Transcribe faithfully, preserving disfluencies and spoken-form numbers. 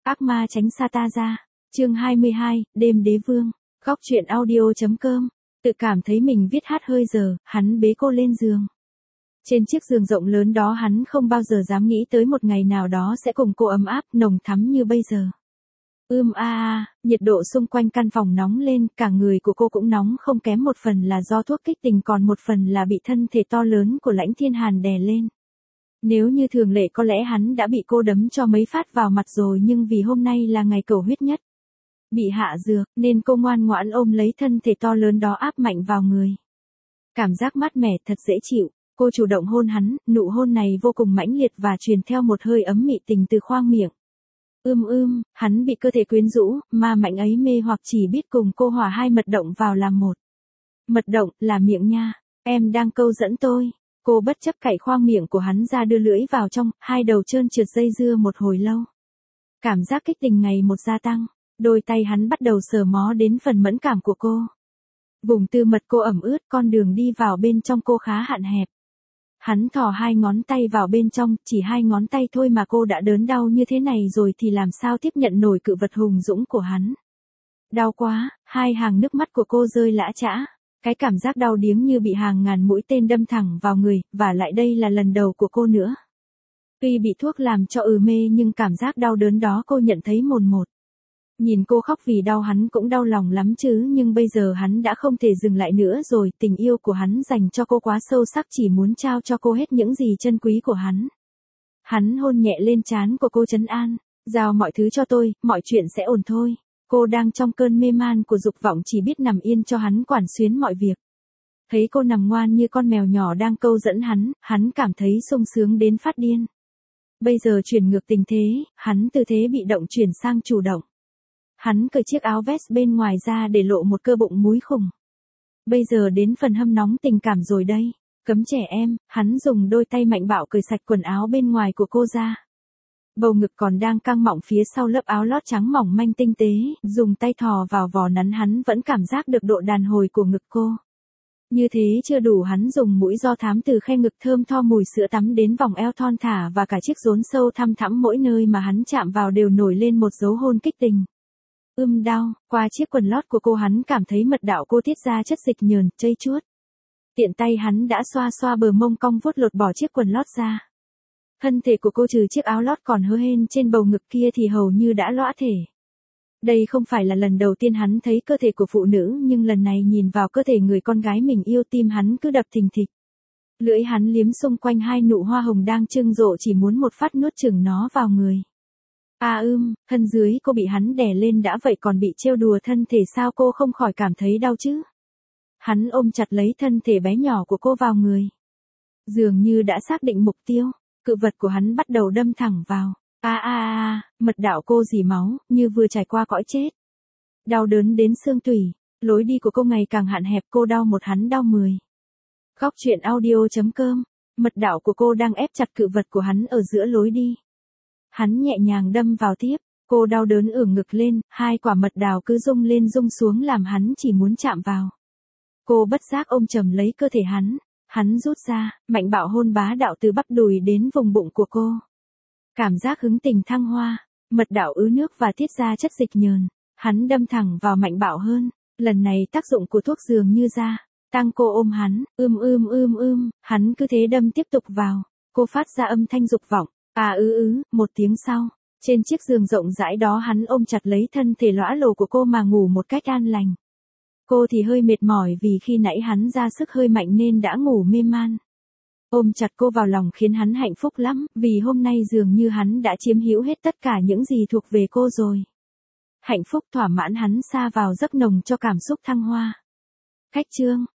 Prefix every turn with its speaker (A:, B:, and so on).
A: Ác ma tránh xa ta ra. Chương hai mươi hai, đêm đế vương. Góc truyện audio.com. Tự cảm thấy mình viết hát hơi giờ, hắn bế cô lên giường. Trên chiếc giường rộng lớn đó hắn không bao giờ dám nghĩ tới một ngày nào đó sẽ cùng cô ấm áp, nồng thắm như bây giờ. Ưm a a, nhiệt độ xung quanh căn phòng nóng lên, cả người của cô cũng nóng không kém, một phần là do thuốc kích tình, còn một phần là bị thân thể to lớn của Lãnh Thiên Hàn đè lên. Nếu như thường lệ có lẽ hắn đã bị cô đấm cho mấy phát vào mặt rồi, nhưng vì hôm nay là ngày cầu huyết nhất. Bị hạ dược, nên cô ngoan ngoãn ôm lấy thân thể to lớn đó áp mạnh vào người. Cảm giác mát mẻ thật dễ chịu, cô chủ động hôn hắn, nụ hôn này vô cùng mãnh liệt và truyền theo một hơi ấm mị tình từ khoang miệng. Ưm ưm, hắn bị cơ thể quyến rũ, ma mạnh ấy mê hoặc chỉ biết cùng cô hòa hai mật động vào làm một. Mật động, là miệng nha, em đang câu dẫn tôi. Cô bất chấp cạy khoang miệng của hắn ra đưa lưỡi vào trong, hai đầu trơn trượt dây dưa một hồi lâu. Cảm giác kích tình ngày một gia tăng, đôi tay hắn bắt đầu sờ mó đến phần mẫn cảm của cô. Vùng tư mật cô ẩm ướt, con đường đi vào bên trong cô khá hạn hẹp. Hắn thò hai ngón tay vào bên trong, chỉ hai ngón tay thôi mà cô đã đớn đau như thế này rồi thì làm sao tiếp nhận nổi cự vật hùng dũng của hắn. Đau quá, hai hàng nước mắt của cô rơi lã chã. Cái cảm giác đau điếng như bị hàng ngàn mũi tên đâm thẳng vào người, và lại đây là lần đầu của cô nữa. Tuy bị thuốc làm cho ừ mê nhưng cảm giác đau đớn đó cô nhận thấy mồn một. Nhìn cô khóc vì đau hắn cũng đau lòng lắm chứ, nhưng bây giờ hắn đã không thể dừng lại nữa rồi, tình yêu của hắn dành cho cô quá sâu sắc, chỉ muốn trao cho cô hết những gì chân quý của hắn. Hắn hôn nhẹ lên trán của cô trấn an, giao mọi thứ cho tôi, mọi chuyện sẽ ổn thôi. Cô đang trong cơn mê man của dục vọng chỉ biết nằm yên cho hắn quản xuyến mọi việc. Thấy cô nằm ngoan như con mèo nhỏ đang câu dẫn hắn, hắn cảm thấy sung sướng đến phát điên. Bây giờ chuyển ngược tình thế, hắn từ thế bị động chuyển sang chủ động. Hắn cởi chiếc áo vest bên ngoài ra để lộ một cơ bụng múi khủng. Bây giờ đến phần hâm nóng tình cảm rồi đây. Cấm trẻ em, hắn dùng đôi tay mạnh bạo cởi sạch quần áo bên ngoài của cô ra. Bầu ngực còn đang căng mọng phía sau lớp áo lót trắng mỏng manh tinh tế, dùng tay thò vào vò nắn hắn vẫn cảm giác được độ đàn hồi của ngực cô. Như thế chưa đủ, hắn dùng mũi do thám từ khe ngực thơm tho mùi sữa tắm đến vòng eo thon thả và cả chiếc rốn sâu thăm thẳm, mỗi nơi mà hắn chạm vào đều nổi lên một dấu hôn kích tình. Ưm đau, qua chiếc quần lót của cô hắn cảm thấy mật đạo cô tiết ra chất dịch nhờn, chây chuốt. Tiện tay hắn đã xoa xoa bờ mông cong vuốt lột bỏ chiếc quần lót ra. Thân thể của cô trừ chiếc áo lót còn hớ hên trên bầu ngực kia thì hầu như đã lõa thể. Đây không phải là lần đầu tiên hắn thấy cơ thể của phụ nữ, nhưng lần này nhìn vào cơ thể người con gái mình yêu, tim hắn cứ đập thình thịch. Lưỡi hắn liếm xung quanh hai nụ hoa hồng đang trưng rộ, chỉ muốn một phát nuốt chửng nó vào người. À ưm, thân dưới cô bị hắn đè lên đã vậy còn bị trêu đùa thân thể, sao cô không khỏi cảm thấy đau chứ? Hắn ôm chặt lấy thân thể bé nhỏ của cô vào người. Dường như đã xác định mục tiêu. Cự vật của hắn bắt đầu đâm thẳng vào. A a a, mật đạo cô rỉ máu, như vừa trải qua cõi chết. Đau đớn đến xương tủy, lối đi của cô ngày càng hạn hẹp, cô đau một hắn đau mười. Góc truyện audio.com, mật đạo của cô đang ép chặt cự vật của hắn ở giữa lối đi. Hắn nhẹ nhàng đâm vào tiếp, cô đau đớn ưỡn ngực lên, hai quả mật đào cứ rung lên rung xuống làm hắn chỉ muốn chạm vào. Cô bất giác ôm chầm lấy cơ thể hắn. Hắn rút ra, mạnh bạo hôn bá đạo từ bắp đùi đến vùng bụng của cô. Cảm giác hứng tình thăng hoa, mật đạo ứ nước và tiết ra chất dịch nhờn. Hắn đâm thẳng vào mạnh bạo hơn. Lần này tác dụng của thuốc dường như ra. Tăng cô ôm hắn, ưm ưm ưm ưm, hắn cứ thế đâm tiếp tục vào. Cô phát ra âm thanh dục vọng. À ứ ứ, một tiếng sau. Trên chiếc giường rộng rãi đó hắn ôm chặt lấy thân thể lõa lồ của cô mà ngủ một cách an lành. Cô thì hơi mệt mỏi vì khi nãy hắn ra sức hơi mạnh nên đã ngủ mê man. Ôm chặt cô vào lòng khiến hắn hạnh phúc lắm, vì hôm nay dường như hắn đã chiếm hữu hết tất cả những gì thuộc về cô rồi. Hạnh phúc thỏa mãn, hắn sa vào giấc nồng cho cảm xúc thăng hoa. Khách chương.